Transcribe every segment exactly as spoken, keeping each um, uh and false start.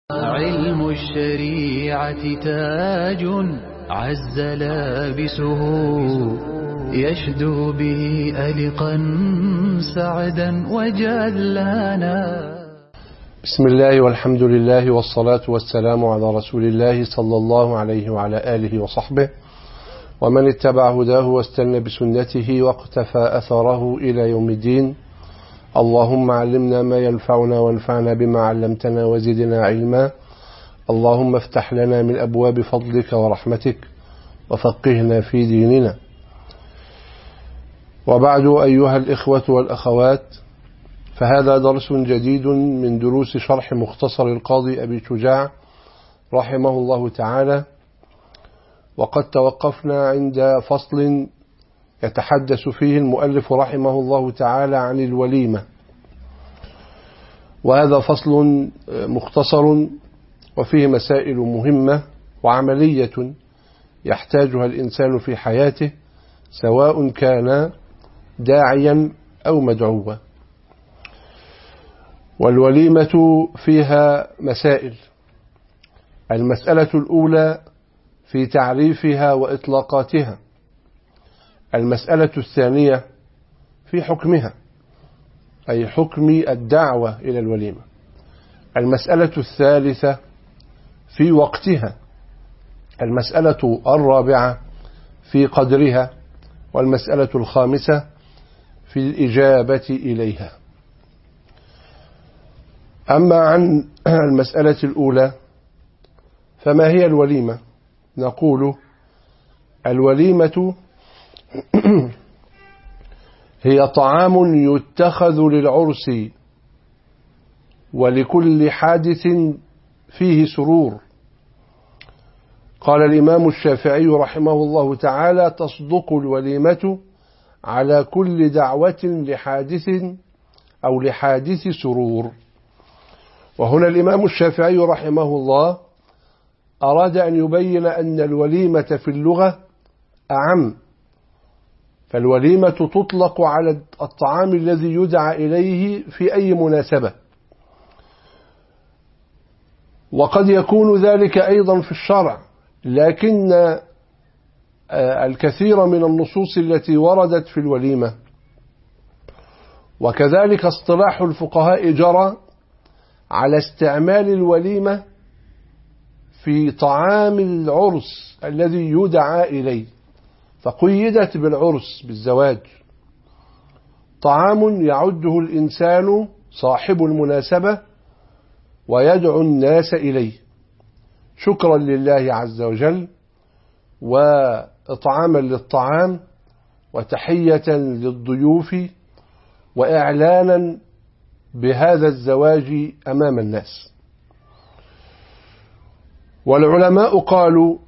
علم الشريعة تاج عز لابسه يشدو به ألقا سعدا وجلانا. بسم الله والحمد لله والصلاة والسلام على رسول الله صلى الله عليه وعلى آله وصحبه ومن اتبع هداه واستنى بسنته واقتفى أثره إلى يوم الدين. اللهم علمنا ما ينفعنا وانفعنا بما علمتنا وزدنا علما. اللهم افتح لنا من أبواب فضلك ورحمتك وفقهنا في ديننا. وبعد أيها الإخوة والأخوات، فهذا درس جديد من دروس شرح مختصر القاضي أبي شجاع رحمه الله تعالى، وقد توقفنا عند فصل يتحدث فيه المؤلف رحمه الله تعالى عن الوليمة، وهذا فصل مختصر وفيه مسائل مهمة وعملية يحتاجها الإنسان في حياته سواء كان داعيا أو مدعوا. والوليمة فيها مسائل. المسألة الأولى في تعريفها وإطلاقاتها. المسألة الثانية في حكمها، أي حكم الدعوة إلى الوليمة. المسألة الثالثة في وقتها. المسألة الرابعة في قدرها. والمسألة الخامسة في الإجابة إليها. أما عن المسألة الأولى فما هي الوليمة؟ نقول الوليمة هي طعام يتخذ للعرس ولكل حادث فيه سرور. قال الإمام الشافعي رحمه الله تعالى: تصدق الوليمة على كل دعوة لحادث أو لحادث سرور. وهنا الإمام الشافعي رحمه الله أراد أن يبين أن الوليمة في اللغة أعم، فالوليمة تطلق على الطعام الذي يدعى إليه في أي مناسبة، وقد يكون ذلك أيضا في الشرع، لكن الكثير من النصوص التي وردت في الوليمة وكذلك اصطلاح الفقهاء جرى على استعمال الوليمة في طعام العرس الذي يدعى إليه، فقيدت بالعرس بالزواج، طعام يعده الإنسان صاحب المناسبة ويدعو الناس إليه شكرا لله عز وجل وإطعاما للطعام وتحية للضيوف وإعلانا بهذا الزواج أمام الناس. والعلماء قالوا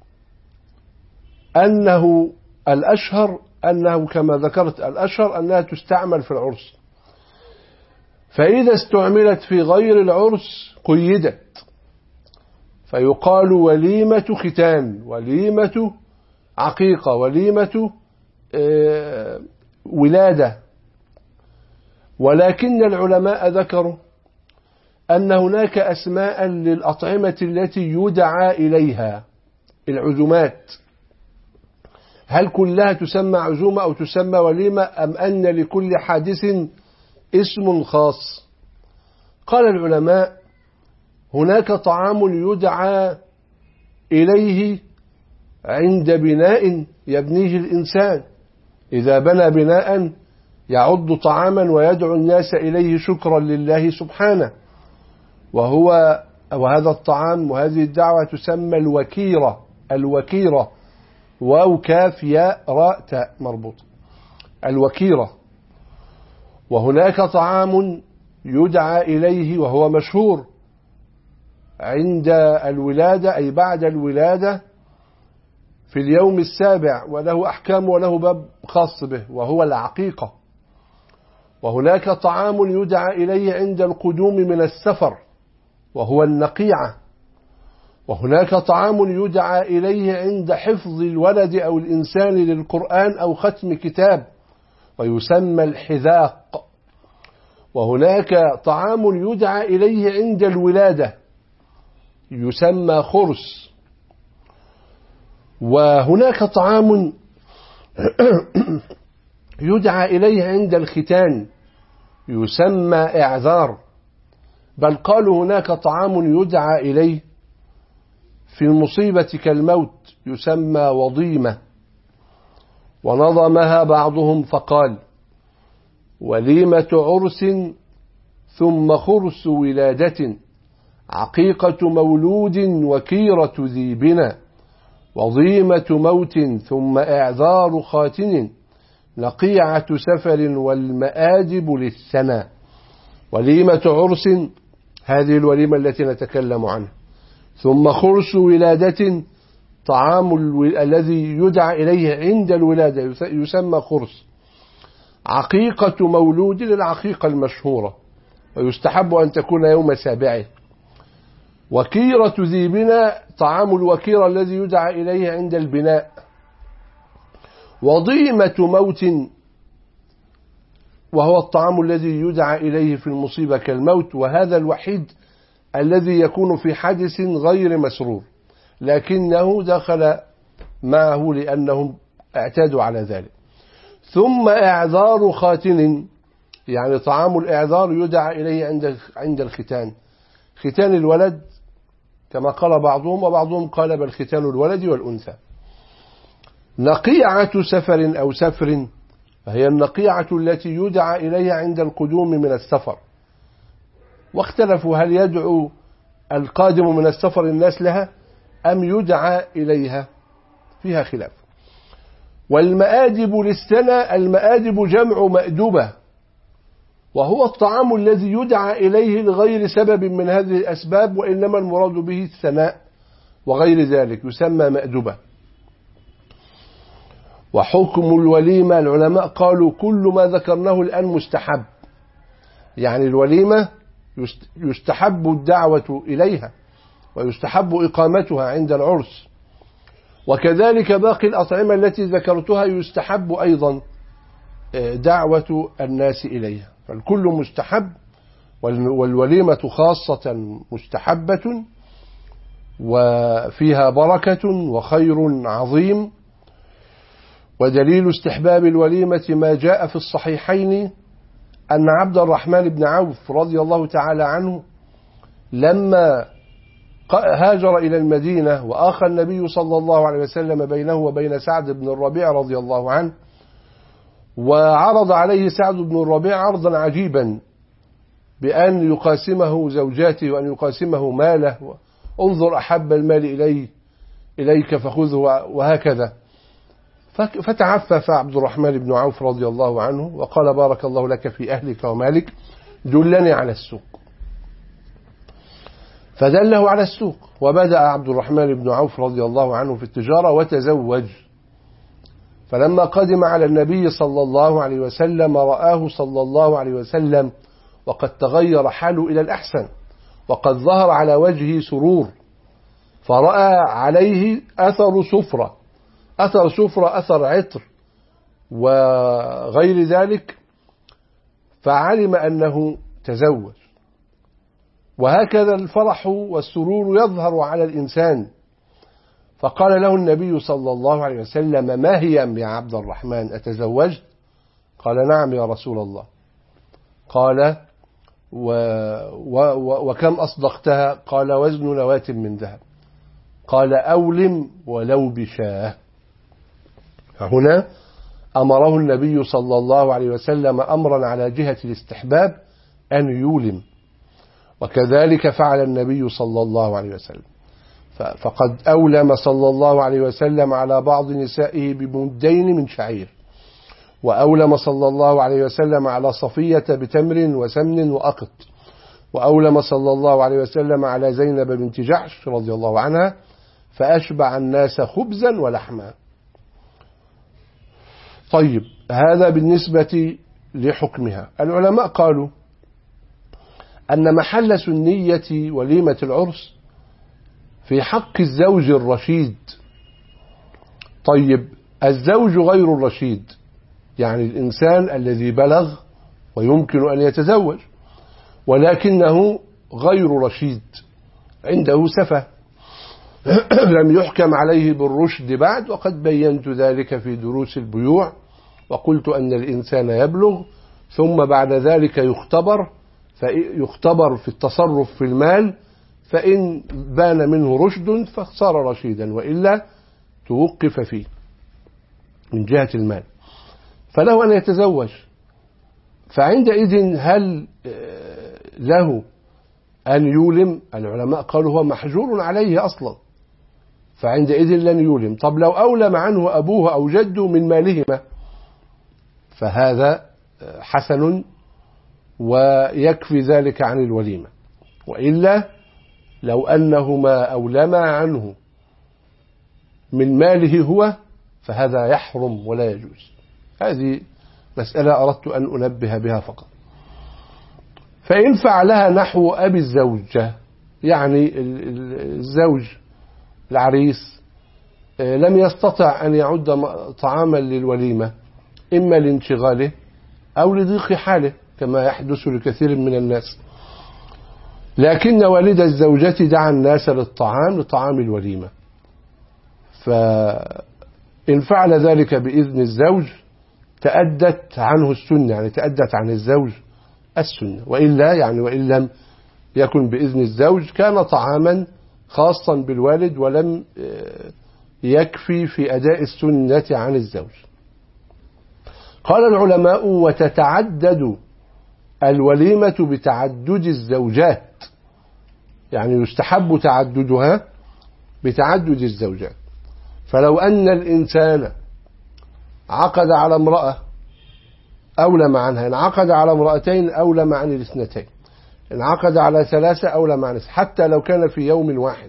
أنه الأشهر أنه كما ذكرت الأشهر أنها تستعمل في العرس، فإذا استعملت في غير العرس قيدت، فيقال وليمة ختان، وليمة عقيقة، وليمة ولادة. ولكن العلماء ذكروا أن هناك أسماء للأطعمة التي يدعى إليها، العزومات، هل كلها تسمى عزومة أو تسمى وليمة، أم أن لكل حادث اسم خاص؟ قال العلماء هناك طعام يدعى إليه عند بناء يبنيه الإنسان، إذا بنى بناء يعد طعاما ويدعو الناس إليه شكرا لله سبحانه، وهو وهذا الطعام وهذه الدعوة تسمى الوكيرة. الوكيرة واو كاف ياء راء تاء مربوطة، الوكيرة. وهناك طعام يدعى إليه وهو مشهور عند الولادة، أي بعد الولادة في اليوم السابع، وله أحكام وله باب خاص به، وهو العقيقة. وهناك طعام يدعى إليه عند القدوم من السفر وهو النقيعة. وهناك طعام يدعى إليه عند حفظ الولد أو الإنسان للقرآن أو ختم كتاب ويسمى الحذاق. وهناك طعام يدعى إليه عند الولادة يسمى خرس. وهناك طعام يدعى إليه عند الختان يسمى إعذار، بل قالوا هناك طعام يدعى إليه في المصيبة كالموت يسمى وضيمة. ونظمها بعضهم فقال: وليمة عرس ثم خرس ولادة، عقيقة مولود وكيرة ذي بنا، وضيمة موت ثم إعذار خاتن، نقيعة سفر والمآدب للسنا. وليمة عرس هذه الوليمة التي نتكلم عنها، ثم خرس ولادة طعام الو... الذي يدعى إليه عند الولادة يسمى خرس. عقيقة مولود العقيقة المشهورة، ويستحب أن تكون يوم سابعه. وكيرة ذي بنا طعام الوكيرة الذي يدعى إليه عند البناء. وضيمة موت وهو الطعام الذي يدعى إليه في المصيبة كالموت، وهذا الوحيد الذي يكون في حدث غير مسرور، لكنه دخل معه لأنهم اعتادوا على ذلك. ثم إعذار خاتن، يعني طعام الإعذار يدعى إليه عند عند الختان، ختان الولد كما قال بعضهم، وبعضهم قال بل ختان الولد والأنثى. نقيعة سفر أو سفر، فهي النقيعة التي يدعى إليها عند القدوم من السفر، واختلفوا هل يدعو القادم من السفر الناس لها أم يدعى إليها، فيها خلاف. والمآدب للسنة، المآدب جمع مأدبة، وهو الطعام الذي يدعى إليه لغير سبب من هذه الأسباب، وإنما المراد به الثناء وغير ذلك، يسمى مأدبة. وحكم الوليمة العلماء قالوا كل ما ذكرناه الآن مستحب، يعني الوليمة يستحب الدعوة إليها ويستحب إقامتها عند العرس، وكذلك باقي الأطعمة التي ذكرتها يستحب أيضا دعوة الناس إليها، فالكل مستحب، والوليمة خاصة مستحبة وفيها بركة وخير عظيم. ودليل استحباب الوليمة ما جاء في الصحيحين أن عبد الرحمن بن عوف رضي الله تعالى عنه لما هاجر إلى المدينة وآخى النبي صلى الله عليه وسلم بينه وبين سعد بن الربيع رضي الله عنه، وعرض عليه سعد بن الربيع عرضا عجيبا بأن يقاسمه زوجاته وأن يقاسمه ماله، انظر أحب المال إلي إليك فخذه وهكذا. فتعفف عبد الرحمن بن عوف رضي الله عنه وقال: بارك الله لك في أهلك ومالك، دلني على السوق. فدله على السوق، وبدأ عبد الرحمن بن عوف رضي الله عنه في التجارة وتزوج. فلما قدم على النبي صلى الله عليه وسلم رآه صلى الله عليه وسلم وقد تغير حاله إلى الأحسن، وقد ظهر على وجهه سرور، فرأى عليه أثر سفرة أثر سفرة أثر عطر وغير ذلك، فعلم أنه تزوج. وهكذا الفرح والسرور يظهر على الإنسان. فقال له النبي صلى الله عليه وسلم: ما هي يا عبد الرحمن، أتزوجت؟ قال: نعم يا رسول الله. قال: و و و وكم أصدقتها؟ قال: وزن نواة من ذهب. قال: أولم ولو بشاه. هنا أمره النبي صلى الله عليه وسلم أمرا على جهة الاستحباب أن يولم، وكذلك فعل النبي صلى الله عليه وسلم، فقد أولم صلى الله عليه وسلم على بعض نسائه بمدين من شعير، وأولم صلى الله عليه وسلم على صفية بتمر وسمن وأقط، وأولم صلى الله عليه وسلم على زينب بنت جحش رضي الله عنها، فأشبع الناس خبزا ولحما. طيب، هذا بالنسبة لحكمها. العلماء قالوا أن محل سنية وليمة العرس في حق الزوج الرشيد. طيب، الزوج غير الرشيد يعني الإنسان الذي بلغ ويمكن أن يتزوج ولكنه غير رشيد، عنده سفة لم يحكم عليه بالرشد بعد، وقد بينت ذلك في دروس البيوع، وقلت أن الإنسان يبلغ ثم بعد ذلك يختبر فيختبر في التصرف في المال، فإن بان منه رشد فصار رشيدا، وإلا توقف فيه من جهة المال، فله أن يتزوج. فعندئذ هل له أن يولم؟ العلماء قالوا هو محجور عليه أصلا، فعندئذ لن يولم. طب لو أولم عنه أبوه أو جده من مالهما فهذا حسن ويكفي ذلك عن الوليمة، وإلا لو أنهما أولما عنه من ماله هو فهذا يحرم ولا يجوز. هذه مسألة أردت أن أنبه بها فقط. فإن فعلها نحو أبي الزوجة، يعني الزوج العريس لم يستطع أن يعد طعاما للوليمة، إما لانشغاله أو لضيق حاله كما يحدث لكثير من الناس، لكن والد الزوجة دعا الناس للطعام لطعام الوليمة، فإن فعل ذلك بإذن الزوج تأدت عنه السنة، يعني تأدت عن الزوج السنة، وإلا يعني وإن لم يكن بإذن الزوج كان طعاما خاصا بالوالد ولم يكفي في أداء السنة عن الزوج. قال العلماء: وتتعدد الوليمة بتعدد الزوجات، يعني يستحب تعددها بتعدد الزوجات. فلو أن الإنسان عقد على امرأة أولم عنها، إن عقد على امرأتين أولم عن الاثنتين، إن عقد على ثلاثة أولم عن، حتى لو كان في يوم واحد،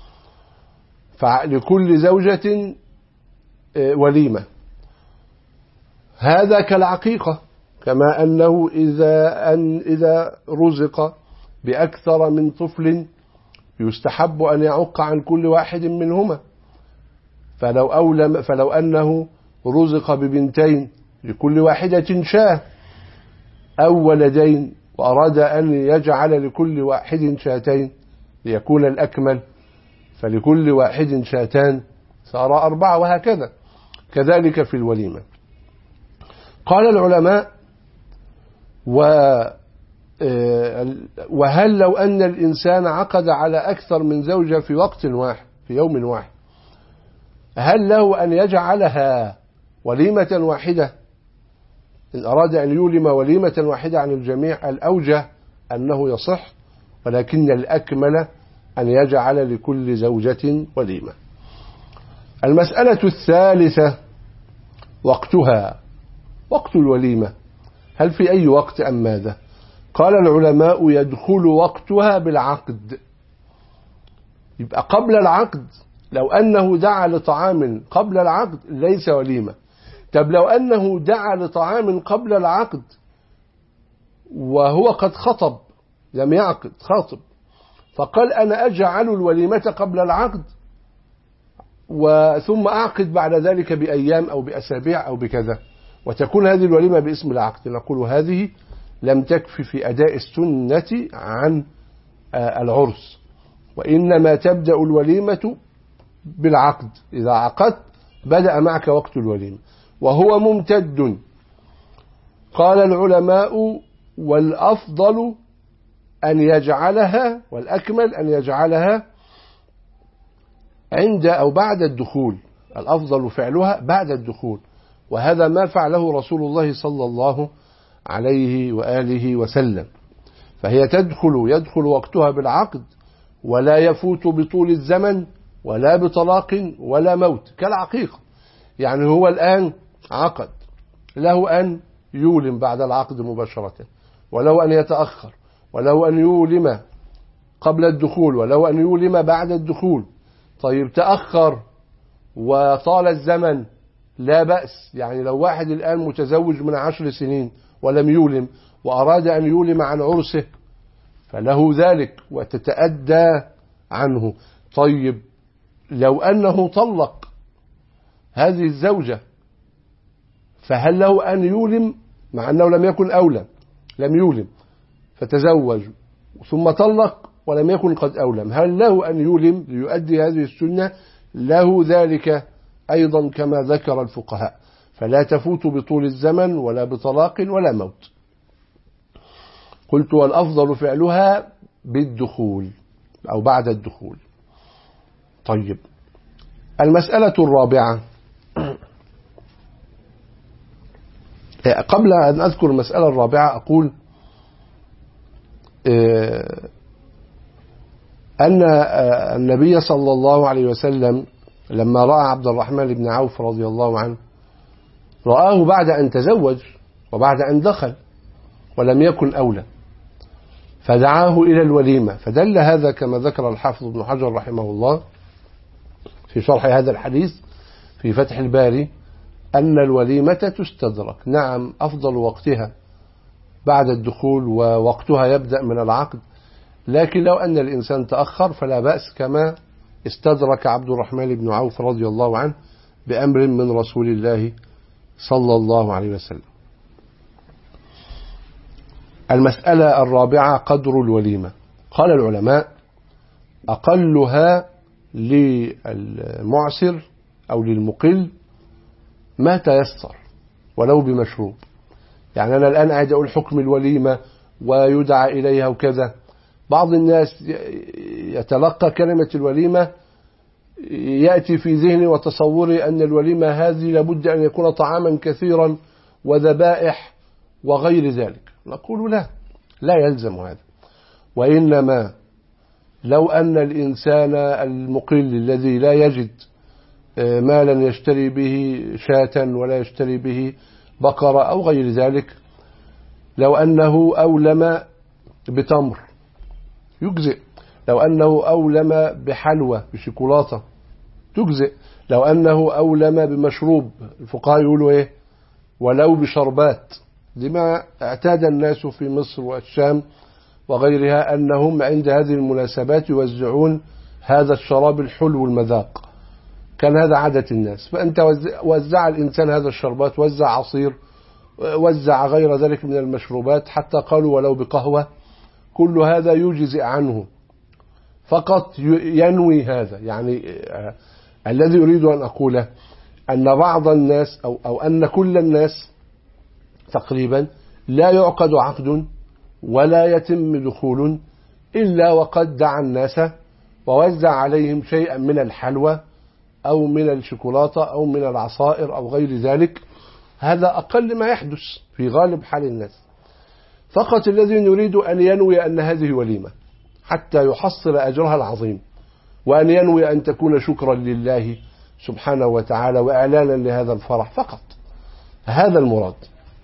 فلكل زوجة وليمة. هذا كالعقيقة، كما أنه إذا, أن إذا رزق بأكثر من طفل يستحب أن يعق عن كل واحد منهما. فلو, أولم فلو أنه رزق ببنتين لكل واحدة شاة أو ولدين وأراد أن يجعل لكل واحد شاتين ليكون الأكمل، فلكل واحد شاتان صار أربعة، وهكذا كذلك في الوليمة. قال العلماء: وهل لو أن الإنسان عقد على أكثر من زوجة في وقت واحد في يوم واحد، هل له أن يجعلها وليمة واحدة؟ إن أراد أن يولم وليمة واحدة عن الجميع الأوجه أنه يصح، ولكن الأكمل أن يجعل لكل زوجة وليمة. المسألة الثالثة: وقتها، وقت الوليمة هل في أي وقت أم ماذا؟ قال العلماء: يدخل وقتها بالعقد، يبقى قبل العقد. لو أنه دعا لطعام قبل العقد ليس وليمة. طب لو أنه دعا لطعام قبل العقد وهو قد خطب، لم يعقد، خاطب، فقال: أنا أجعل الوليمة قبل العقد وثم أعقد بعد ذلك بأيام أو بأسابيع أو بكذا، وتكون هذه الوليمة باسم العقد، نقول هذه لم تكفي في أداء السنة عن العرس، وإنما تبدأ الوليمة بالعقد. إذا عقدت بدأ معك وقت الوليمة وهو ممتد. قال العلماء: والأفضل أن يجعلها، والأكمل أن يجعلها عند أو بعد الدخول، الأفضل فعلها بعد الدخول، وهذا ما فعله رسول الله صلى الله عليه وآله وسلم. فهي تدخل يدخل وقتها بالعقد، ولا يفوت بطول الزمن ولا بطلاق ولا موت، كالعقيقة. يعني هو الآن عقد، له أن يولم بعد العقد مباشرة، ولو أن يتأخر، ولو أن يولم قبل الدخول، ولو أن يولم بعد الدخول. طيب تأخر وطال الزمن لا بأس، يعني لو واحد الآن متزوج من عشر سنين ولم يولم وأراد أن يولم عن عرسه فله ذلك وتتأدى عنه. طيب لو أنه طلق هذه الزوجة فهل له أن يولم مع أنه لم يكن أولى، لم يولم فتزوج ثم طلق ولم يكن قد أولم، هل له أن يولم ليؤدي هذه السنة؟ له ذلك أيضا كما ذكر الفقهاء، فلا تفوت بطول الزمن ولا بطلاق ولا موت. قلت والأفضل فعلها بالدخول أو بعد الدخول. طيب، المسألة الرابعة، قبل أن أذكر المسألة الرابعة أقول أن النبي صلى الله عليه وسلم لما رأى عبد الرحمن بن عوف رضي الله عنه رآه بعد أن تزوج وبعد أن دخل ولم يكن أولى، فدعاه إلى الوليمة، فدل هذا كما ذكر الحافظ ابن حجر رحمه الله في شرح هذا الحديث في فتح الباري أن الوليمة تستدرك. نعم، أفضل وقتها بعد الدخول ووقتها يبدأ من العقد، لكن لو أن الإنسان تأخر فلا بأس، كما استدرك عبد الرحمن بن عوف رضي الله عنه بأمر من رسول الله صلى الله عليه وسلم. المسألة الرابعة قدر الوليمة. قال العلماء أقلها للمعسر أو للمقل ما تيسر ولو بمشروب. يعني أنا الآن قاعد أقول حكم الوليمة ويدعى إليها وكذا، بعض الناس يتلقى كلمة الوليمة يأتي في ذهني وتصوري أن الوليمة هذه لابد أن يكون طعاما كثيرا وذبائح وغير ذلك. نقول لا، لا يلزم هذا، وإنما لو أن الإنسان المقل الذي لا يجد مالا يشتري به شاة ولا يشتري به بقرة أو غير ذلك، لو أنه أولم بتمر يجزئ، لو أنه أولم بحلوى بشوكولاتة تجزئ، لو أنه أولم بمشروب الفقهاء يقولوا إيه ولو بشربات، لما اعتاد الناس في مصر والشام وغيرها أنهم عند هذه المناسبات يوزعون هذا الشراب الحلو المذاق، كان هذا عادة الناس. فأنت وزع الإنسان هذا الشربات، وزع عصير، وزع غير ذلك من المشروبات، حتى قالوا ولو بقهوة، كل هذا يجزئ عنه، فقط ينوي هذا. يعني آه الذي أريد أن أقوله أن بعض الناس أو, أو أن كل الناس تقريبا لا يعقد عقد ولا يتم دخول إلا وقد دعا الناس ووزع عليهم شيئا من الحلوى أو من الشوكولاتة أو من العصائر أو غير ذلك. هذا أقل ما يحدث في غالب حال الناس. فقط الذي نريد أن ينوي أن هذه وليمة حتى يحصل أجرها العظيم، وأن ينوي أن تكون شكرا لله سبحانه وتعالى وإعلانا لهذا الفرح فقط، هذا المراد.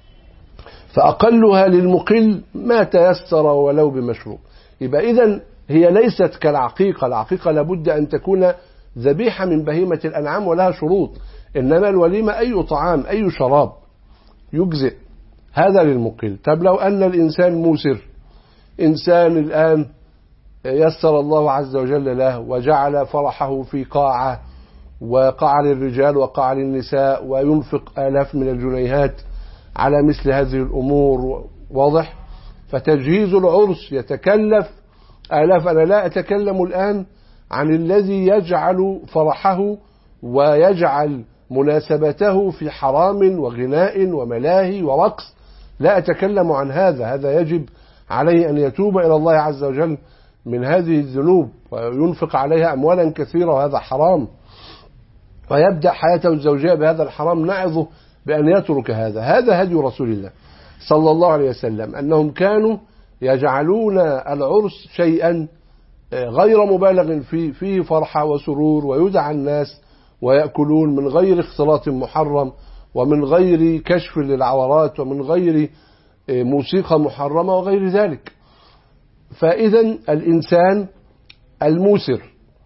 فأقلها للمقل ما تيسر ولو بمشروب. يبقى إذن هي ليست كالعقيقة، العقيقة لابد أن تكون ذبيحة من بهيمة الأنعام ولها شروط، إنما الوليمة أي طعام أي شراب يجزئ، هذا للمقل. طب لو أن الإنسان موسر، إنسان الآن يسر الله عز وجل له وجعل فرحه في قاعة، وقاعة للرجال وقاعة للنساء، وينفق آلاف من الجنيهات على مثل هذه الأمور، واضح؟ فتجهيز العرس يتكلف آلاف. أنا لا أتكلم الآن عن الذي يجعل فرحه ويجعل مناسبته في حرام وغناء وملاهي ورقص، لا أتكلم عن هذا. هذا يجب عليه أن يتوب إلى الله عز وجل من هذه الذنوب وينفق عليها أموالا كثيرة، وهذا حرام، ويبدأ حياته الزوجية بهذا الحرام. نعظه بأن يترك هذا. هذا هدي رسول الله صلى الله عليه وسلم، أنهم كانوا يجعلون العرس شيئا غير مبالغ فيه، فيه فرحة وسرور، ويدعى الناس ويأكلون من غير اختلاط محرم، ومن غير كشف للعورات، ومن غير موسيقى محرمة وغير ذلك. فإذا الإنسان الموسر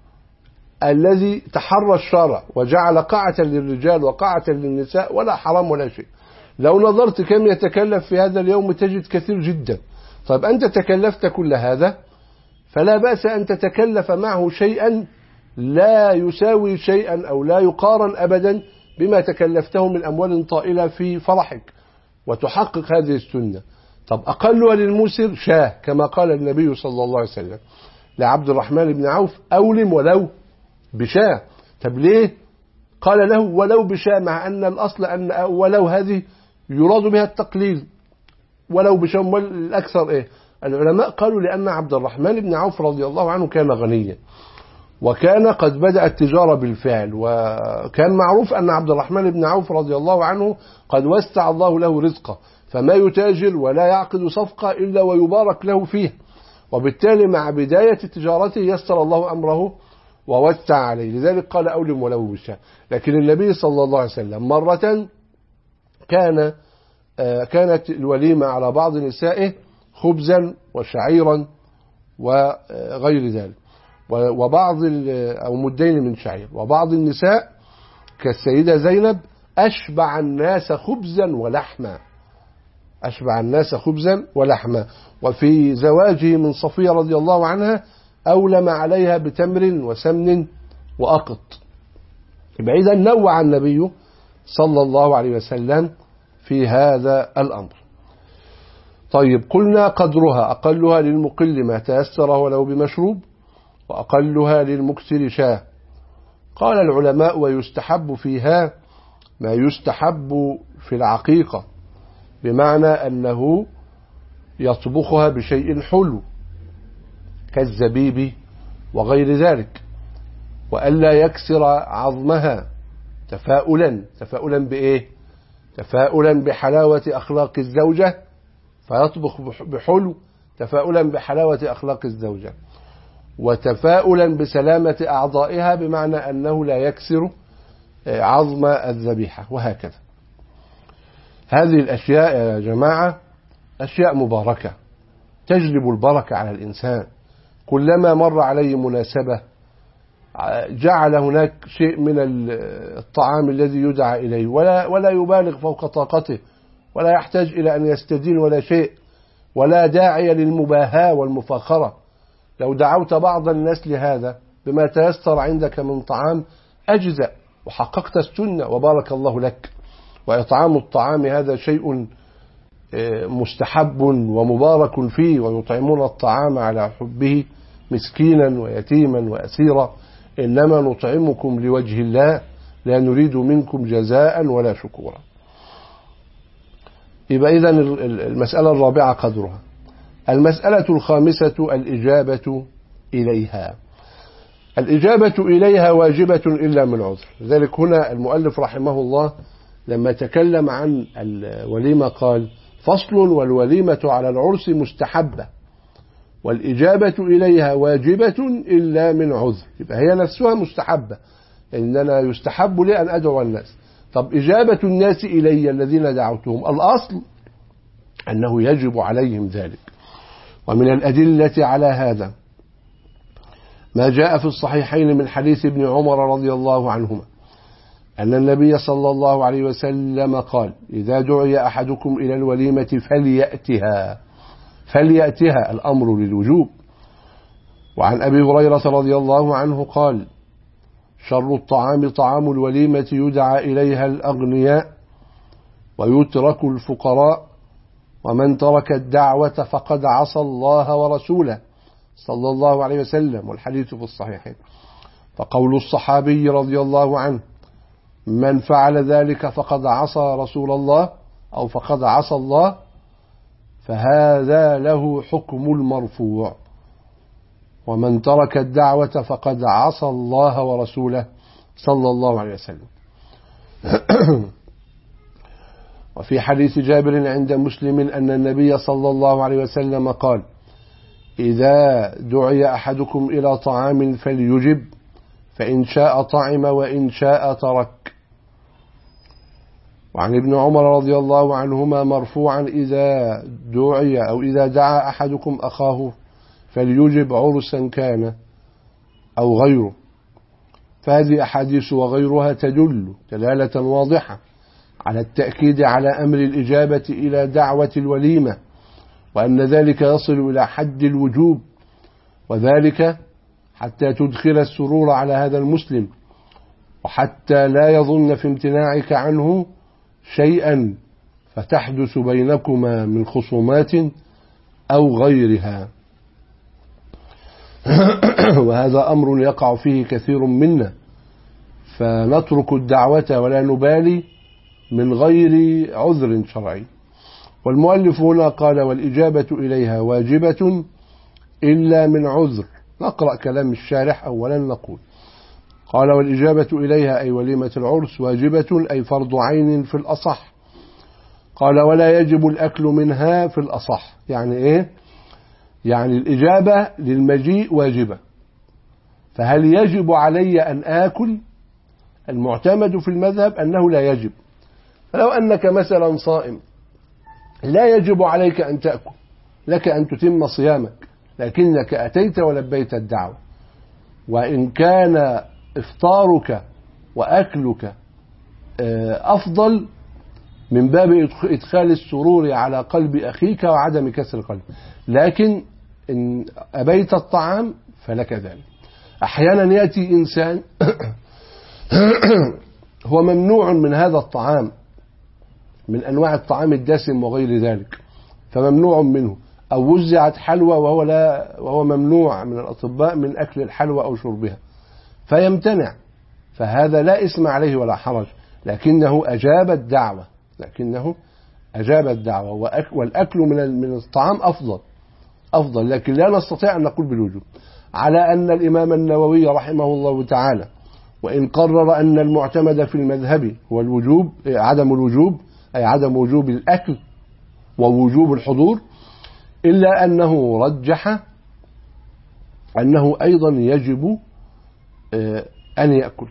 الذي تحرى الشرع وجعل قاعة للرجال وقاعة للنساء ولا حرام ولا شيء، لو نظرت كم يتكلف في هذا اليوم تجد كثير جدا. طيب أنت تكلفت كل هذا، فلا بأس أن تتكلف معه شيئا لا يساوي شيئا أو لا يقارن أبدا بما تكلفته من أموال طائلة في فرحك، وتحقق هذه السنة. طب أقلها للموسر شاه، كما قال النبي صلى الله عليه وسلم لعبد الرحمن بن عوف أولم ولو بشاة. طب ليه قال له ولو بشاة مع أن الأصل أن ولو هذه يراد بها التقليل؟ ولو بشاة الأكثر إيه؟ العلماء قالوا لأن عبد الرحمن بن عوف رضي الله عنه كان غنيا، وكان قد بدأ التجارة بالفعل، وكان معروف أن عبد الرحمن بن عوف رضي الله عنه قد وسع الله له رزقه، فما يتاجر ولا يعقد صفقة إلا ويبارك له فيه، وبالتالي مع بداية تجارته يسر الله أمره ووسع عليه، لذلك قال أولم ولو بشاة. لكن النبي صلى الله عليه وسلم مرة كان كانت الوليمة على بعض نسائه خبزا وشعيرا وغير ذلك، وبعض أو مدين من شعير، وبعض النساء كالسيدة زينب أشبع الناس خبزا ولحما، أشبع الناس خبزا ولحما. وفي زواجه من صفية رضي الله عنها أولم عليها بتمر وسمن وأقط. إذا نوع النبي صلى الله عليه وسلم في هذا الأمر. طيب قلنا قدرها أقلها للمقل ما تيسر ولو بمشروب، وأقلها للمكسر شاه. قال العلماء ويستحب فيها ما يستحب في العقيقة، بمعنى أنه يطبخها بشيء حلو كالزبيب وغير ذلك، وألا يكسر عظمها تفاؤلا. تفاؤلا بإيه؟ تفاؤلا بحلاوة أخلاق الزوجة فيطبخ بحلو، تفاؤلا بحلاوة أخلاق الزوجة، وتفاؤلا بسلامة أعضائها بمعنى أنه لا يكسر عظم الذبيحة، وهكذا. هذه الأشياء يا جماعة أشياء مباركة تجلب البركة على الإنسان. كلما مر عليه مناسبة جعل هناك شيء من الطعام الذي يدعى إليه، ولا, ولا يبالغ فوق طاقته، ولا يحتاج إلى أن يستدين ولا شيء، ولا داعي للمباهاة والمفاخرة. لو دعوت بعض الناس لهذا بما تيسر عندك من طعام أجزأ وحققت السنة وبارك الله لك. وإطعام الطعام هذا شيء مستحب ومبارك فيه، ويطعمون الطعام على حبه مسكينا ويتيما وأسيرا، إنما نطعمكم لوجه الله لا نريد منكم جزاء ولا شكورا. يبقى إذن المسألة الرابعة قدرها. المسألة الخامسة الإجابة إليها. الإجابة إليها واجبة إلا من عذر. لذلك هنا المؤلف رحمه الله لما تكلم عن الوليمة قال فصل: والوليمة على العرس مستحبة والإجابة إليها واجبة إلا من عذر. يبقى هي نفسها مستحبة، إننا يستحب لي أن أدعو الناس. طب إجابة الناس إلي الذين دعوتهم، الأصل أنه يجب عليهم ذلك. ومن الأدلة على هذا ما جاء في الصحيحين من حديث ابن عمر رضي الله عنهما أن النبي صلى الله عليه وسلم قال: إذا دعي أحدكم إلى الوليمة فليأتها. فليأتها الأمر للوجوب. وعن أبي هريرة رضي الله عنه قال: شر الطعام طعام الوليمة يدعى إليها الأغنياء ويترك الفقراء، ومن ترك الدعوة فقد عصى الله ورسوله صلى الله عليه وسلم. والحديث في الصحيحين. فقول الصحابي رضي الله عنه: من فعل ذلك فقد عصى رسول الله أو فقد عصى الله، فهذا له حكم المرفوع. ومن ترك الدعوة فقد عصى الله ورسوله صلى الله عليه وسلم. وفي حديث جابر عند مسلم أن النبي صلى الله عليه وسلم قال: إذا دعي أحدكم إلى طعام فليجب، فإن شاء طعم وإن شاء ترك. وعن ابن عمر رضي الله عنهما مرفوعا: إذا دعي أو إذا دعا أحدكم أخاه فليجب عرسا كان أو غيره. فهذه أحاديث وغيرها تدل دلالة واضحة على التأكيد على أمر الإجابة إلى دعوة الوليمة، وأن ذلك يصل إلى حد الوجوب، وذلك حتى تدخل السرور على هذا المسلم، وحتى لا يظن في امتناعك عنه شيئا فتحدث بينكما من خصومات أو غيرها. وهذا أمر يقع فيه كثير منا، فنترك الدعوة ولا نبالي من غير عذر شرعي. والمؤلف هنا قال والإجابة إليها واجبة إلا من عذر. نقرأ كلام الشارح أولا. نقول قال والإجابة إليها أي وليمة العرس واجبة أي فرض عين في الأصح. قال ولا يجب الأكل منها في الأصح. يعني إيه؟ يعني الإجابة للمجيء واجبة، فهل يجب علي أن آكل؟ المعتمد في المذهب أنه لا يجب. فلو أنك مثلا صائم لا يجب عليك أن تأكل، لك أن تتم صيامك، لكنك أتيت ولبيت الدعوة. وإن كان إفطارك وأكلك أفضل من باب إدخال السرور على قلب أخيك وعدم كسر قلبه، لكن إن أبيت الطعام فلك ذلك. أحيانا يأتي إنسان هو ممنوع من هذا الطعام، من أنواع الطعام الدسم وغير ذلك، فممنوع منه، أو وزعت حلوى وهو, لا وهو ممنوع من الأطباء من أكل الحلوى أو شربها فيمتنع، فهذا لا إثم عليه ولا حرج، لكنه أجاب الدعوة لكنه أجاب الدعوة والأكل من من الطعام أفضل أفضل لكن لا نستطيع أن نقول بالوجوب، على أن الإمام النووي رحمه الله تعالى وإن قرر أن المعتمد في المذهب هو الوجوب عدم الوجوب، أي عدم وجوب الأكل ووجوب الحضور، إلا أنه رجح أنه أيضا يجب أن يأكل،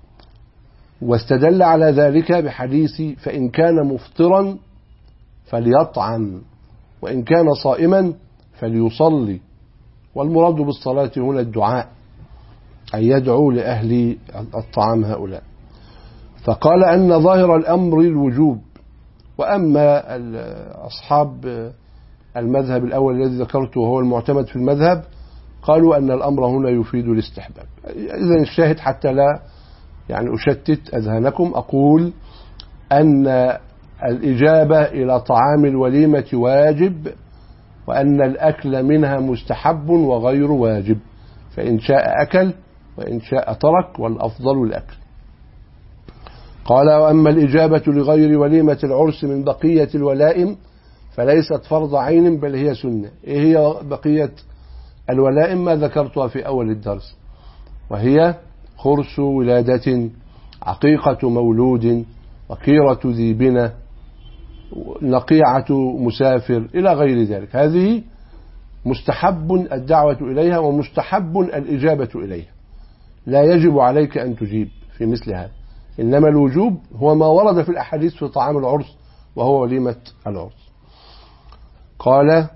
واستدل على ذلك بحديث فإن كان مفطرا فليطعم وإن كان صائما فليصلي. والمراد بالصلاة هنا الدعاء، أن يدعو لأهل الطعام هؤلاء. فقال أن ظاهر الأمر الوجوب. وأما أصحاب المذهب الأول الذي ذكرته وهو المعتمد في المذهب قالوا أن الأمر هنا يفيد الاستحباب. إذن الشاهد حتى لا يعني أشتت أذهانكم، أقول أن الإجابة إلى طعام الوليمة واجب، وأن الأكل منها مستحب وغير واجب، فإن شاء أكل وإن شاء ترك، والأفضل الأكل. قال وأما الإجابة لغير وليمة العرس من بقية الولائم فليست فرض عين بل هي سنة. إيه هي بقية الولائم؟ ما ذكرتها في أول الدرس، وهي خرس ولادة، عقيقة مولود، وكيرة ذي بنة، نقيعة مسافر، إلى غير ذلك. هذه مستحب الدعوة إليها ومستحب الإجابة إليها، لا يجب عليك أن تجيب في مثل هذا، إنما الوجوب هو ما ورد في الأحاديث في طعام العرس وهو وليمة العرس. قال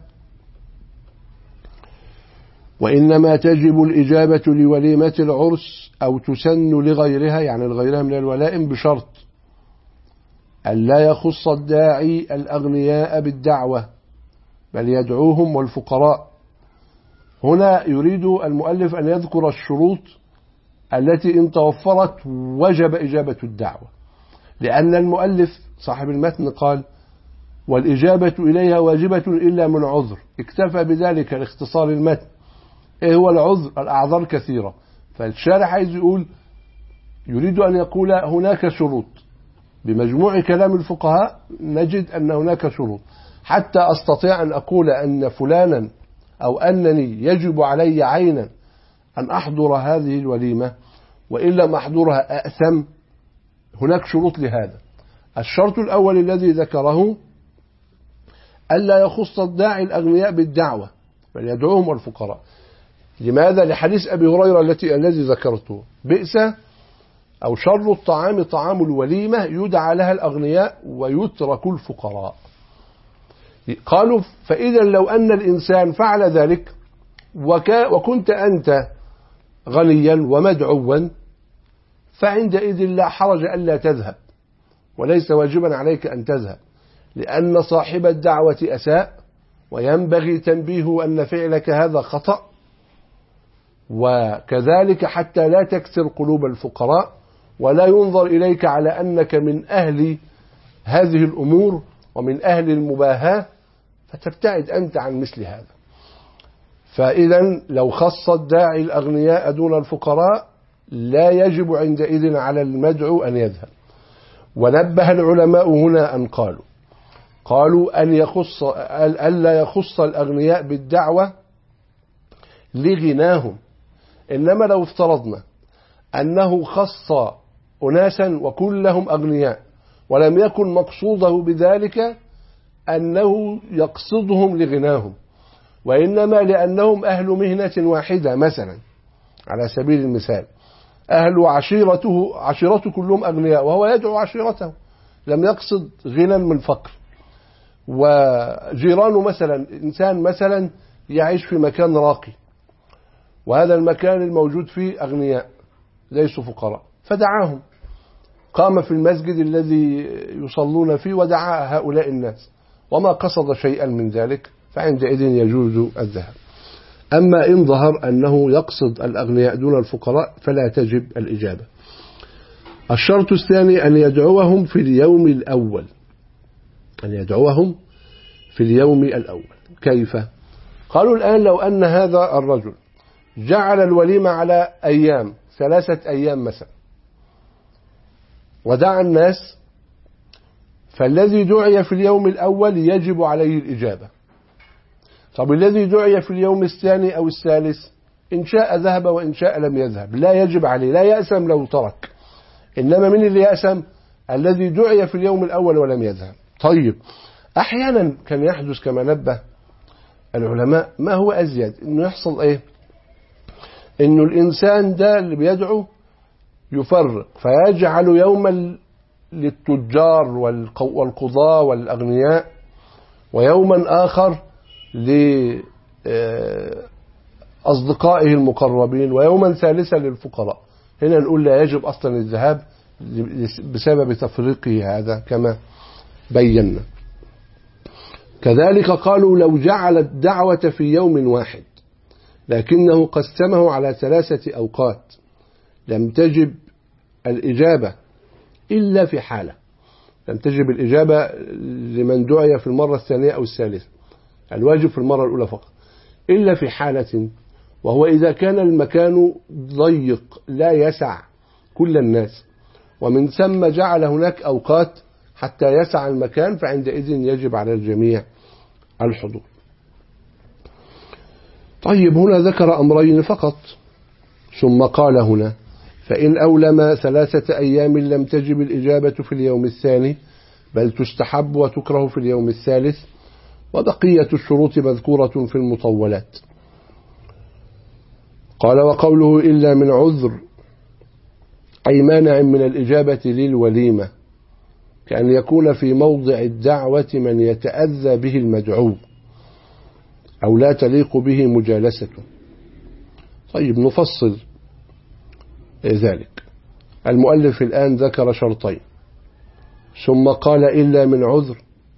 وإنما تجب الإجابة لوليمة العرس أو تسن لغيرها، يعني لغيرها من الولائم، بشرط أن لا يخص الداعي الأغنياء بالدعوة بل يدعوهم والفقراء. هنا يريد المؤلف أن يذكر الشروط التي إن توفرت وجب إجابة الدعوة، لأن المؤلف صاحب المتن قال والإجابة إليها واجبة إلا من عذر، اكتفى بذلك لاختصار المتن. إيه هو العذر؟ الأعذار كثيرة، فالشارح عايز يقول يريد أن يقول هناك شروط. بمجموع كلام الفقهاء نجد أن هناك شروط حتى أستطيع أن أقول أن فلانا أو أنني يجب علي عينا أن أحضر هذه الوليمة وإن لم أحضرها أأثم. هناك شروط لهذا. الشرط الأول الذي ذكره ألا يخص الداعي الأغنياء بالدعوة بل يدعوهم الفقراء. لماذا؟ لحديث أبي هريرة التي الذي ذكرته، بئس أو شر الطعام طعام الوليمة يدعى لها الأغنياء ويترك الفقراء. قالوا فإذا لو أن الإنسان فعل ذلك وكنت أنت غنيا ومدعوا فعندئذ لا حرج ألا تذهب، وليس واجبا عليك أن تذهب، لأن صاحب الدعوة أساء وينبغي تنبيه أن فعلك هذا خطأ، وكذلك حتى لا تكسر قلوب الفقراء ولا ينظر إليك على أنك من أهل هذه الأمور ومن أهل المباهاة فتبتعد أنت عن مثل هذا. فإذا لو خص الداعي الأغنياء دون الفقراء لا يجب عندئذ على المدعو أن يذهب. ونبه العلماء هنا أن قالوا قالوا أن يخص ألا يخص الأغنياء بالدعوة لغناهم، إنما لو افترضنا أنه خص أناسا وكلهم أغنياء ولم يكن مقصوده بذلك أنه يقصدهم لغناهم، وإنما لأنهم أهل مهنة واحدة، مثلا على سبيل المثال أهل عشيرته عشيرته كلهم أغنياء وهو يدعو عشيرته، لم يقصد غنى من فقر. وجيرانه مثلا إنسان مثلا يعيش في مكان راقي وهذا المكان الموجود فيه أغنياء ليسوا فقراء، فدعاهم، قام في المسجد الذي يصلون فيه ودعا هؤلاء الناس وما قصد شيئا من ذلك، فعندئذ يجوز الذهاب. أما إن ظهر أنه يقصد الأغنياء دون الفقراء فلا تجب الإجابة. الشرط الثاني أن يدعوهم في اليوم الأول، أن يدعوهم في اليوم الأول. كيف؟ قالوا الآن لو أن هذا الرجل جعل الوليمة على أيام، ثلاثة أيام مثلا، ودعا الناس، فالذي دعي في اليوم الأول يجب عليه الإجابة. طب الذي دعي في اليوم الثاني أو الثالث إن شاء ذهب وإن شاء لم يذهب، لا يجب عليه، لا يأسم لو ترك، إنما من اللي يأسم الذي دعي في اليوم الأول ولم يذهب. طيب أحيانا كان يحدث كما نبه العلماء ما هو أزيد، إنه يحصل إيه، إنه الإنسان ده اللي بيدعو يفرق فيجعل يوما للتجار والقضاة والأغنياء ويوما آخر لأصدقائه المقربين ويوما ثالثا للفقراء. هنا نقول لا يجب أصلا الذهاب بسبب تفريقه هذا كما بينا. كذلك قالوا لو جعل الدعوة في يوم واحد لكنه قسمه على ثلاثة أوقات لم تجب الإجابة إلا في حالة، لم تجب الإجابة لمن دعي في المرة الثانية أو الثالثة، الواجب في المرة الأولى فقط، إلا في حالة، وهو إذا كان المكان ضيق لا يسع كل الناس، ومن ثم جعل هناك أوقات حتى يسع المكان، فعندئذ يجب على الجميع الحضور. طيب هنا ذكر أمرين فقط، ثم قال هنا فإن أولم ثلاثة أيام لم تجب الإجابة في اليوم الثاني بل تستحب وتكره في اليوم الثالث، وبقية الشروط مذكورة في المطولات. قال وقوله إلا من عذر أي مانع من الإجابة للوليمة، كأن يكون في موضع الدعوة من يتأذى به المدعو أو لا تليق به مجالسته. طيب نفصل ذلك. المؤلف الآن ذكر شرطين ثم قال إلا من عذر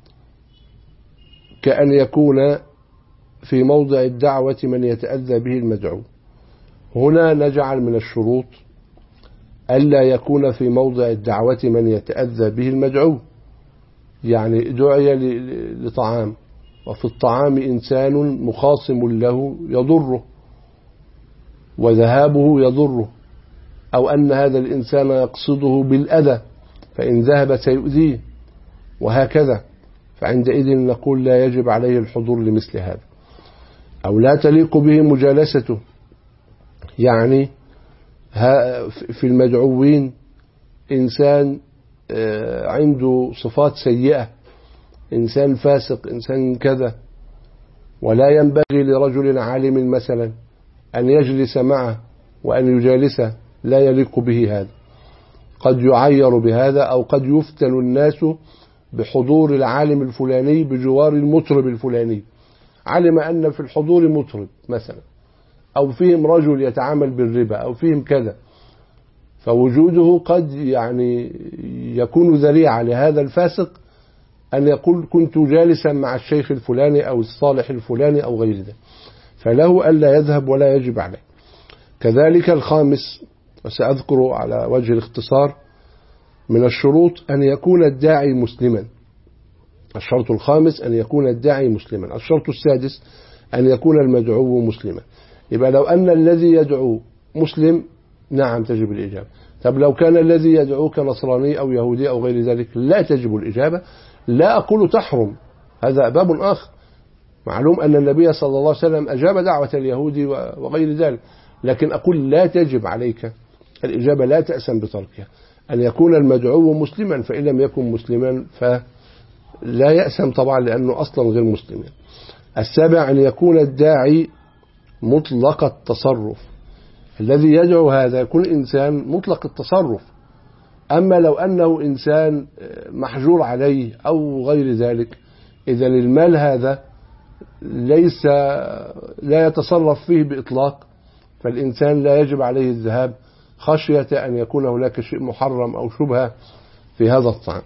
كأن يكون في موضع الدعوة من يتأذى به المدعو. هنا نجعل من الشروط ألا يكون في موضع الدعوة من يتأذى به المدعو، يعني دعي لطعام وفي الطعام إنسان مخاصم له يضره وذهابه يضره، أو أن هذا الإنسان يقصده بالأذى فإن ذهب سيؤذيه وهكذا، فعندئذ نقول لا يجب عليه الحضور لمثل هذا. أو لا تليق به مجالسته، يعني في المدعوين إنسان عنده صفات سيئة، إنسان فاسق، إنسان كذا، ولا ينبغي لرجل عالم مثلا أن يجلس معه وأن يجالسه، لا يليق به هذا، قد يعير بهذا، أو قد يفتن الناس بحضور العالم الفلاني بجوار المطرب الفلاني، علم أن في الحضور مطرب مثلا، أو فيهم رجل يتعامل بالربا، أو فيهم كذا، فوجوده قد يعني يكون ذريعة لهذا الفاسق أن يقول كنت جالسا مع الشيخ الفلاني أو الصالح الفلاني أو غير ذلك، فله ألا يذهب ولا يجب عليه. كذلك الخامس، وسأذكره على وجه الاختصار، من الشروط أن يكون الداعي مسلما. الشرط الخامس أن يكون الداعي مسلما. الشرط السادس أن يكون المدعو مسلما. يبقى لو أن الذي يدعو مسلم نعم تجب الإجابة. طب لو كان الذي يدعوك نصراني أو يهودي أو غير ذلك لا تجب الإجابة. لا أقول تحرم، هذا باب آخر. معلوم أن النبي صلى الله عليه وسلم أجاب دعوة اليهودي وغير ذلك، لكن أقول لا تجب عليك الإجابة، لا تأسم بتركها. أن يكون المدعو مسلما، فإن لم يكن مسلما فلا يأسم طبعا لأنه أصلا غير مسلم. السابع أن يكون الداعي مطلق التصرف. الذي يدعو هذا يكون إنسان مطلق التصرف. أما لو أنه إنسان محجور عليه أو غير ذلك، إذا المال هذا ليس لا يتصرف فيه بإطلاق، فالإنسان لا يجب عليه الذهاب خشية أن يكون هناك شيء محرم أو شبهة في هذا الطعام.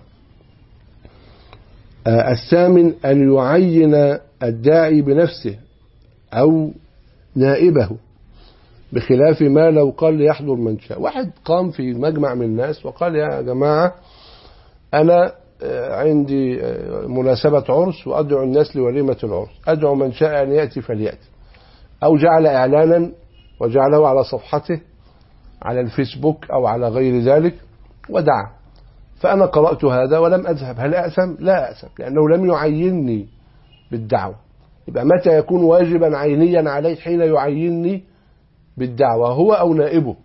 الثامن أن يعين الداعي بنفسه أو نائبه، بخلاف ما لو قال ليحضر من شاء. واحد قام في مجمع من الناس وقال يا جماعة أنا عندي مناسبة عرس وأدعو الناس لوليمة العرس، أدعو من شاء أن يأتي فليأتي. أو جعل إعلانا وجعله على صفحته على الفيسبوك أو على غير ذلك ودعا، فأنا قرأت هذا ولم أذهب، هل أأثم؟ لا أأثم، لأنه لم يعينني بالدعوة. يبقى متى يكون واجبا عينيا عليه؟ حين يعينني بالدعوة هو أو نائبه.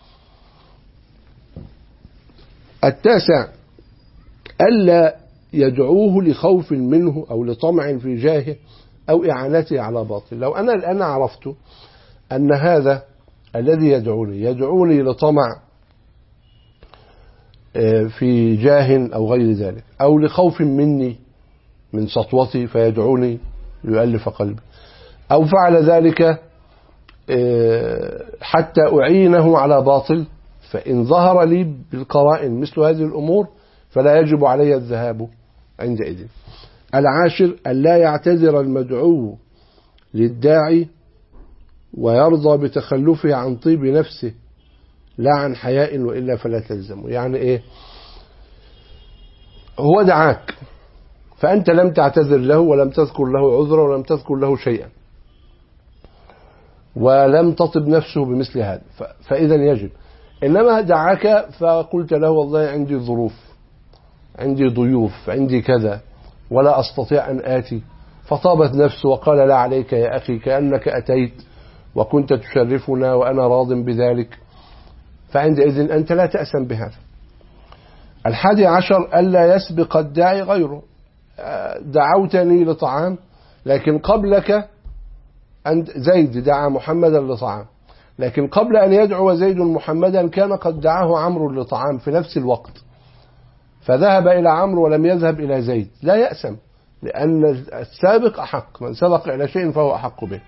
التاسع ألا يدعوه لخوف منه أو لطمع في جاهه أو إعانته على باطل. لو أنا الآن عرفت أن هذا الذي يدعوني يدعوني لطمع في جاه أو غير ذلك، أو لخوف مني من سطوتي فيدعوني ليؤلف قلبي، أو فعل ذلك حتى أعينه على باطل، فإن ظهر لي بالقرائن مثل هذه الأمور فلا يجب علي الذهاب عندئذ. العاشر ألا يعتذر المدعو للداعي ويرضى بتخلفه عن طيب نفسه لا عن حياء وإلا فلا تلزمه. يعني إيه؟ هو دعاك فأنت لم تعتذر له ولم تذكر له عذرا ولم تذكر له شيئا ولم تطب نفسه بمثل هذا، فإذا يجب. إنما دعاك فقلت له والله عندي ظروف، عندي ضيوف، عندي كذا ولا أستطيع أن آتي، فطابت نفسه وقال لا عليك يا أخي كأنك أتيت وكنت تشرفنا وأنا راض بذلك، فعندئذ أنت لا تأسم بهذا. الحادي عشر ألا يسبق الداعي غيره. دعوتني لطعام لكن قبلك أن زيد دعا محمدا لطعام، لكن قبل أن يدعو زيد محمدا كان قد دعاه عمرو لطعام في نفس الوقت، فذهب إلى عمرو ولم يذهب إلى زيد، لا يأسم لأن السابق أحق، من سبق إلى شيء فهو أحق به.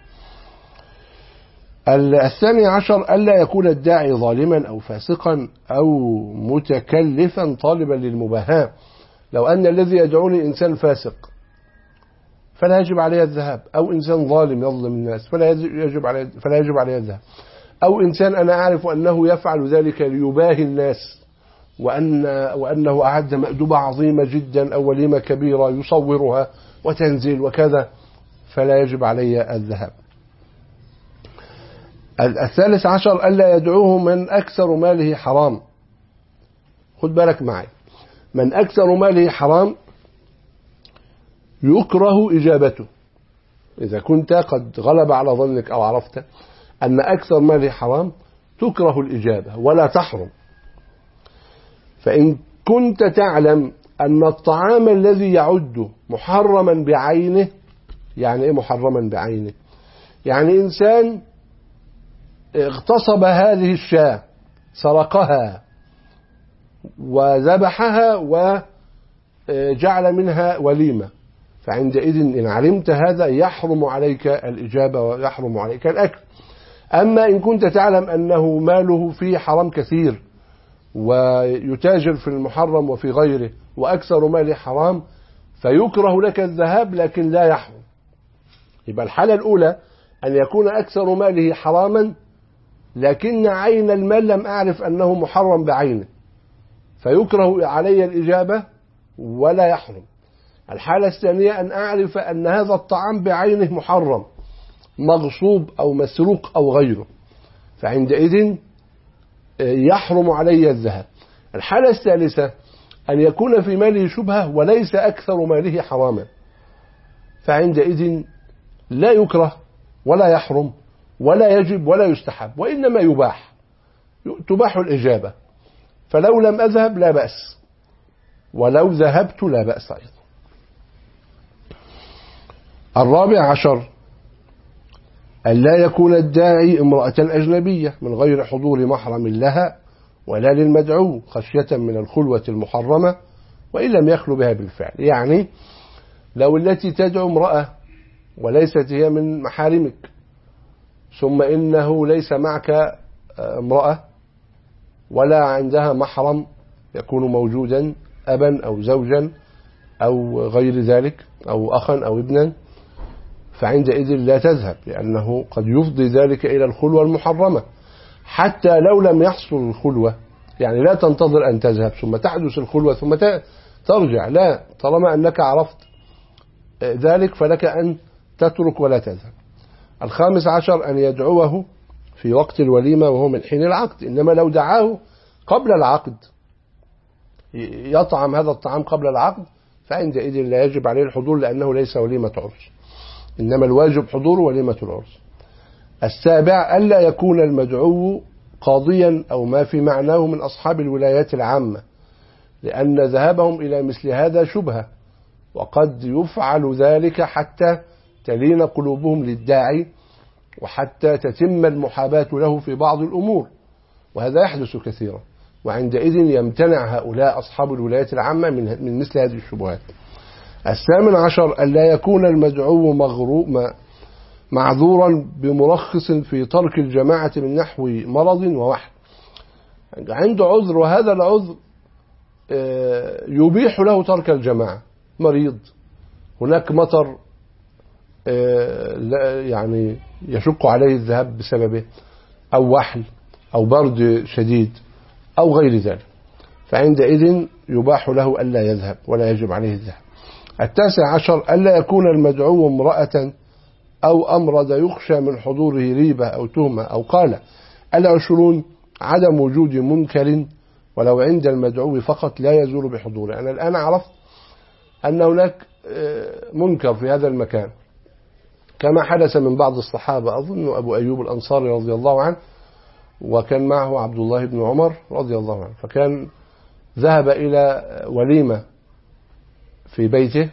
الثاني عشر ألا يكون الداعي ظالما أو فاسقا أو متكلفا طالبا للمباهاة. لو أن الذي يدعوني إنسان فاسق فلا يجب عليه الذهاب، أو إنسان ظالم يظلم الناس فلا يجب عليه فلا يجب عليه الذهاب، أو إنسان أنا أعرف أنه يفعل ذلك ليباهي الناس وأن وأنه أعد مأدبة عظيمة جدا أو وليمة كبيرة يصورها وتنزل وكذا، فلا يجب علي الذهاب. الثالث عشر ألا يدعوه من أكثر ماله حرام. خد بالك معي، من أكثر ماله حرام يكره إجابته. إذا كنت قد غلب على ظنك أو عرفت أن أكثر ماله حرام تكره الإجابة ولا تحرم. فإن كنت تعلم أن الطعام الذي يعد محرما بعينه، يعني إيه محرما بعينه؟ يعني إنسان اغتصب هذه الشاة، سرقها وذبحها وجعل منها وليمة، فعندئذ إن علمت هذا يحرم عليك الإجابة ويحرم عليك الأكل. أما إن كنت تعلم أنه ماله فيه حرام كثير ويتاجر في المحرم وفي غيره وأكثر ماله حرام فيكره لك الذهاب لكن لا يحرم. يبقى الحالة الأولى أن يكون أكثر ماله حراما لكن عين المال لم أعرف أنه محرم بعينه فيكره علي الإجابة ولا يحرم. الحالة الثانية أن أعرف أن هذا الطعام بعينه محرم مغصوب أو مسروق أو غيره، فعندئذ يحرم علي الذهاب. الحالة الثالثة أن يكون في ماله شبهة وليس أكثر ماله حراما، فعندئذ لا يكره ولا يحرم ولا يجب ولا يستحب، وإنما يباح، تباح الإجابة. فلو لم أذهب لا بأس، ولو ذهبت لا بأس أيضا. الرابع عشر أن لا يكون الداعي امرأة أجنبية من غير حضور محرم لها ولا للمدعو، خشية من الخلوة المحرمة وإن لم يخلو بها بالفعل. يعني لو التي تدعو امرأة وليست هي من محارمك، ثم إنه ليس معك امرأة ولا عندها محرم يكون موجودا، أبا أو زوجا أو غير ذلك أو أخا أو ابنا، فعندئذ لا تذهب، لأنه قد يفضي ذلك إلى الخلوة المحرمة. حتى لو لم يحصل الخلوة، يعني لا تنتظر أن تذهب ثم تحدث الخلوة ثم ترجع، لا، طالما أنك عرفت ذلك فلك أن تترك ولا تذهب. الخامس عشر أن يدعوه في وقت الوليمة وهو من حين العقد، إنما لو دعاه قبل العقد يطعم هذا الطعام قبل العقد فعندئذ لا يجب عليه الحضور، لأنه ليس وليمة عرس، إنما الواجب حضور وليمة العرس. السابع ألا يكون المدعو قاضيا أو ما في معناه من أصحاب الولايات العامة، لأن ذهابهم إلى مثل هذا شبهة، وقد يفعل ذلك حتى تلين قلوبهم للداعي وحتى تتم المحاباة له في بعض الأمور، وهذا يحدث كثيرا، وعندئذ يمتنع هؤلاء أصحاب الولايات العامة من من مثل هذه الشبهات. الثامن عشر ألا يكون المدعو مغروم معذورا بمرخص في ترك الجماعة من نحو مرض ووحل، عنده عذر وهذا العذر يبيح له ترك الجماعة، مريض، هناك مطر يعني يشق عليه الذهاب بسببه، أو وحل أو برد شديد أو غير ذلك، فعندئذ يباح له ألا يذهب ولا يجب عليه الذهاب. التاسع عشر ألا يكون المدعو امرأة أو أمرض يخشى من حضوره ريبة أو تهمة، أو قال العشرون عدم وجود منكر ولو عند المدعو فقط لا يزول بحضوره. أنا الآن عرفت أن هناك منكر في هذا المكان، كما حدث من بعض الصحابة، أظن أبو أيوب الأنصاري رضي الله عنه، وكان معه عبد الله بن عمر رضي الله عنه، فكان ذهب إلى وليمة في بيته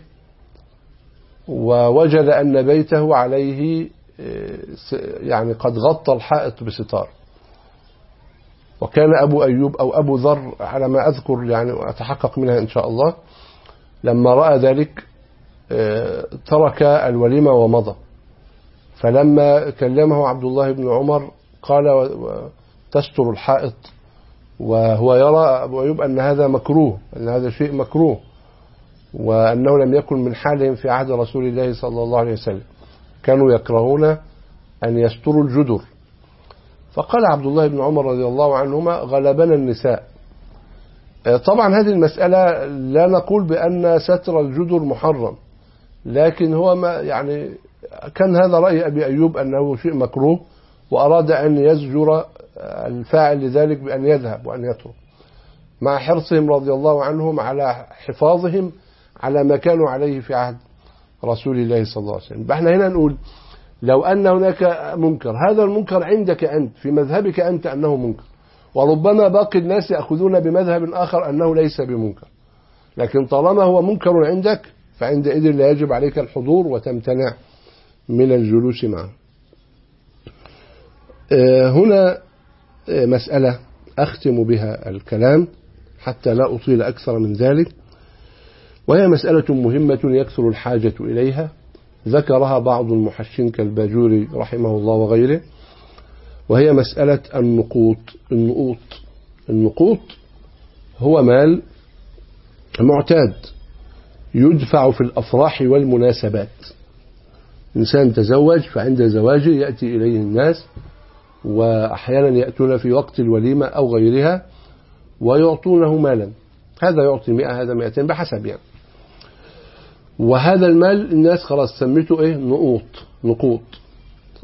ووجد أن بيته عليه يعني قد غطى الحائط بستار، وكان أبو أيوب أو أبو ذر على ما أذكر يعني أتحقق منها إن شاء الله، لما رأى ذلك ترك الوليمة ومضى. فلما كلمه عبد الله بن عمر قال تستر الحائط، وهو يرى أبو أيوب أن هذا مكروه، أن هذا شيء مكروه، وأنه لم يكن من حالهم في عهد رسول الله صلى الله عليه وسلم، كانوا يكرهون أن يستروا الجدر. فقال عبد الله بن عمر رضي الله عنهما غلبنا النساء. طبعا هذه المسألة لا نقول بأن ستر الجدر محرم، لكن هو ما يعني كان هذا رأي أبي أيوب أنه شيء مكروه، وأراد أن يزجر الفاعل لذلك بأن يذهب وأن يترك، مع حرصهم رضي الله عنهم على حفاظهم على ما كانوا عليه في عهد رسول الله صلى الله عليه وسلم. احنا هنا نقول لو أن هناك منكر، هذا المنكر عندك أنت في مذهبك أنت أنه منكر، وربما باقي الناس يأخذون بمذهب آخر أنه ليس بمنكر، لكن طالما هو منكر عندك فعندئذ لا يجب عليك الحضور وتمتنع من الجلوس معه. هنا مسألة أختم بها الكلام حتى لا أطيل أكثر من ذلك، وهي مسألة مهمة يكثر الحاجة إليها، ذكرها بعض المحشين كالباجوري رحمه الله وغيره، وهي مسألة النقوط. النقوط النقوط هو مال معتاد يدفع في الأفراح والمناسبات. إنسان تزوج فعند زواجه يأتي إليه الناس، وأحيانا يأتون في وقت الوليمة أو غيرها ويعطونه مالا، هذا يعطي مئة هذا مئتين بحسب يعني، وهذا المال الناس خلاص سميته إيه؟ نقوط. نقوط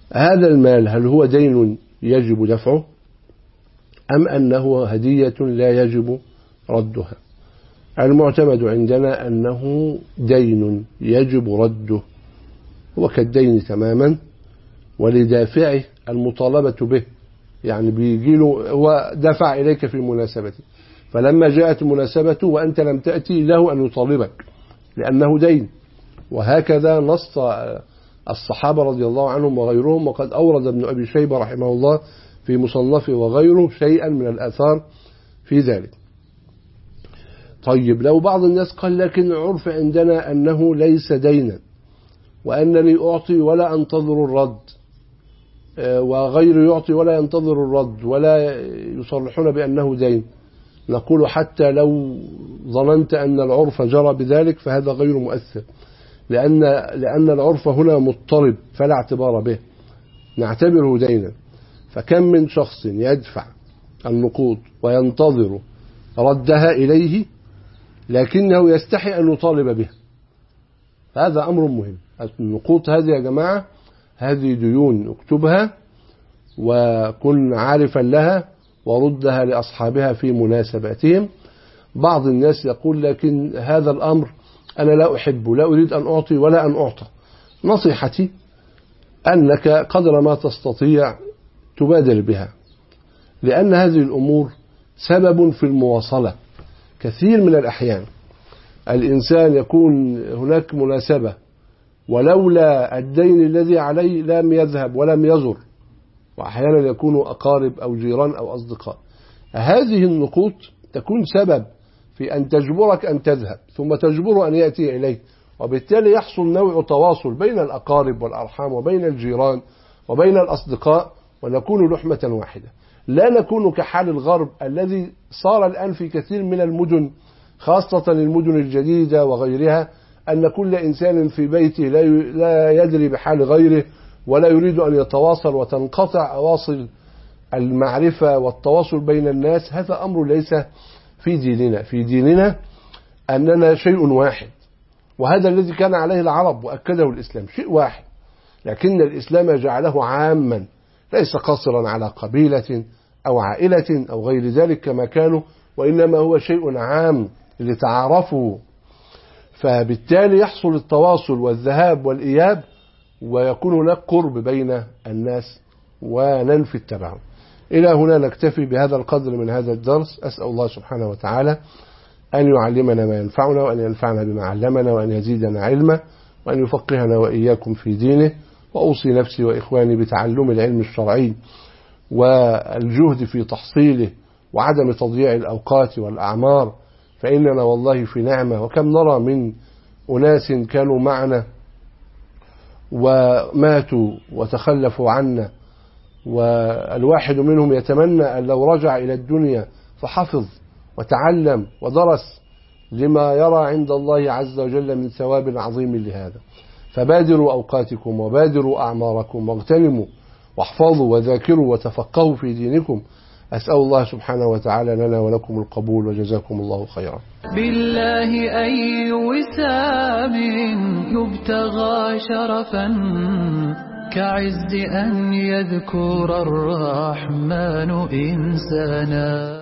هذا المال هل هو دين يجب دفعه أم أنه هدية لا يجب ردها؟ المعتمد عندنا أنه دين يجب رده، هو كالدين تماما، ولدافعه المطالبة به، يعني بيجيله هو دفع إليك في مناسبته، فلما جاءت مناسبته وأنت لم تأتي له أن يطالبك لأنه دين. وهكذا نص الصحابة رضي الله عنهم وغيرهم، وقد أورد ابن أبي شيبة رحمه الله في مصنفه وغيره شيئا من الآثار في ذلك. طيب لو بعض الناس قال لكن العرف عندنا أنه ليس دينا، وأنني أعطي ولا أنتظر الرد، وغير يعطي ولا ينتظر الرد، ولا يصرحون بأنه دين، نقول حتى لو ظننت أن العرف جرى بذلك فهذا غير مؤثر، لأن لأن العرف هنا مضطرب فلا اعتبار به، نعتبره دينا. فكم من شخص يدفع النقود وينتظر ردها إليه لكنه يستحي أن يطالب بها، هذا أمر مهم. النقود هذه يا جماعة هذه ديون، اكتبها وكن عارفا لها وردها لأصحابها في مناسباتهم. بعض الناس يقول لكن هذا الأمر أنا لا أحبه، لا أريد أن أعطي ولا أن أعطى. نصيحتي أنك قدر ما تستطيع تبادر بها، لأن هذه الأمور سبب في المواصلة. كثير من الأحيان الإنسان يكون هناك مناسبة ولولا الدين الذي عليه لم يذهب ولم يزر، وأحيانا يكون أقارب أو جيران أو أصدقاء. هذه النقود تكون سبب في أن تجبرك أن تذهب ثم تجبره أن يأتي إليك، وبالتالي يحصل نوع تواصل بين الأقارب والأرحام وبين الجيران وبين الأصدقاء، ونكون لحمة واحدة. لا نكون كحال الغرب الذي صار الآن في كثير من المدن، خاصة المدن الجديدة وغيرها، أن كل إنسان في بيته لا يدري بحال غيره ولا يريد أن يتواصل، وتنقطع أواصر المعرفة والتواصل بين الناس. هذا أمر ليس في ديننا. في ديننا أننا شيء واحد، وهذا الذي كان عليه العرب وأكده الإسلام، شيء واحد، لكن الإسلام جعله عاما ليس قاصرا على قبيلة أو عائلة أو غير ذلك كما كانوا، وإنما هو شيء عام لتعارفوا، فبالتالي يحصل التواصل والذهاب والإياب، ويكون هناك قرب بين الناس وننفي التباعد. إلى هنا نكتفي بهذا القدر من هذا الدرس. أسأل الله سبحانه وتعالى أن يعلمنا ما ينفعنا، وأن ينفعنا بما علمنا، وأن يزيدنا علما، وأن يفقهنا وإياكم في دينه. وأوصي نفسي وإخواني بتعلم العلم الشرعي والجهد في تحصيله وعدم تضييع الأوقات والأعمار، فإننا والله في نعمة. وكم نرى من أناس كانوا معنا وماتوا وتخلفوا عنا، والواحد منهم يتمنى أن لو رجع إلى الدنيا فحفظ وتعلم ودرس لما يرى عند الله عز وجل من ثواب عظيم لهذا. فبادروا أوقاتكم وبادروا أعماركم، واغتنموا واحفظوا وذاكروا وتفقهوا في دينكم. أسأل الله سبحانه وتعالى لنا ولكم القبول، وجزاكم الله خيرا. بالله أي وسام يبتغى شرفا كعز أن يذكر الرحمن إنسانا.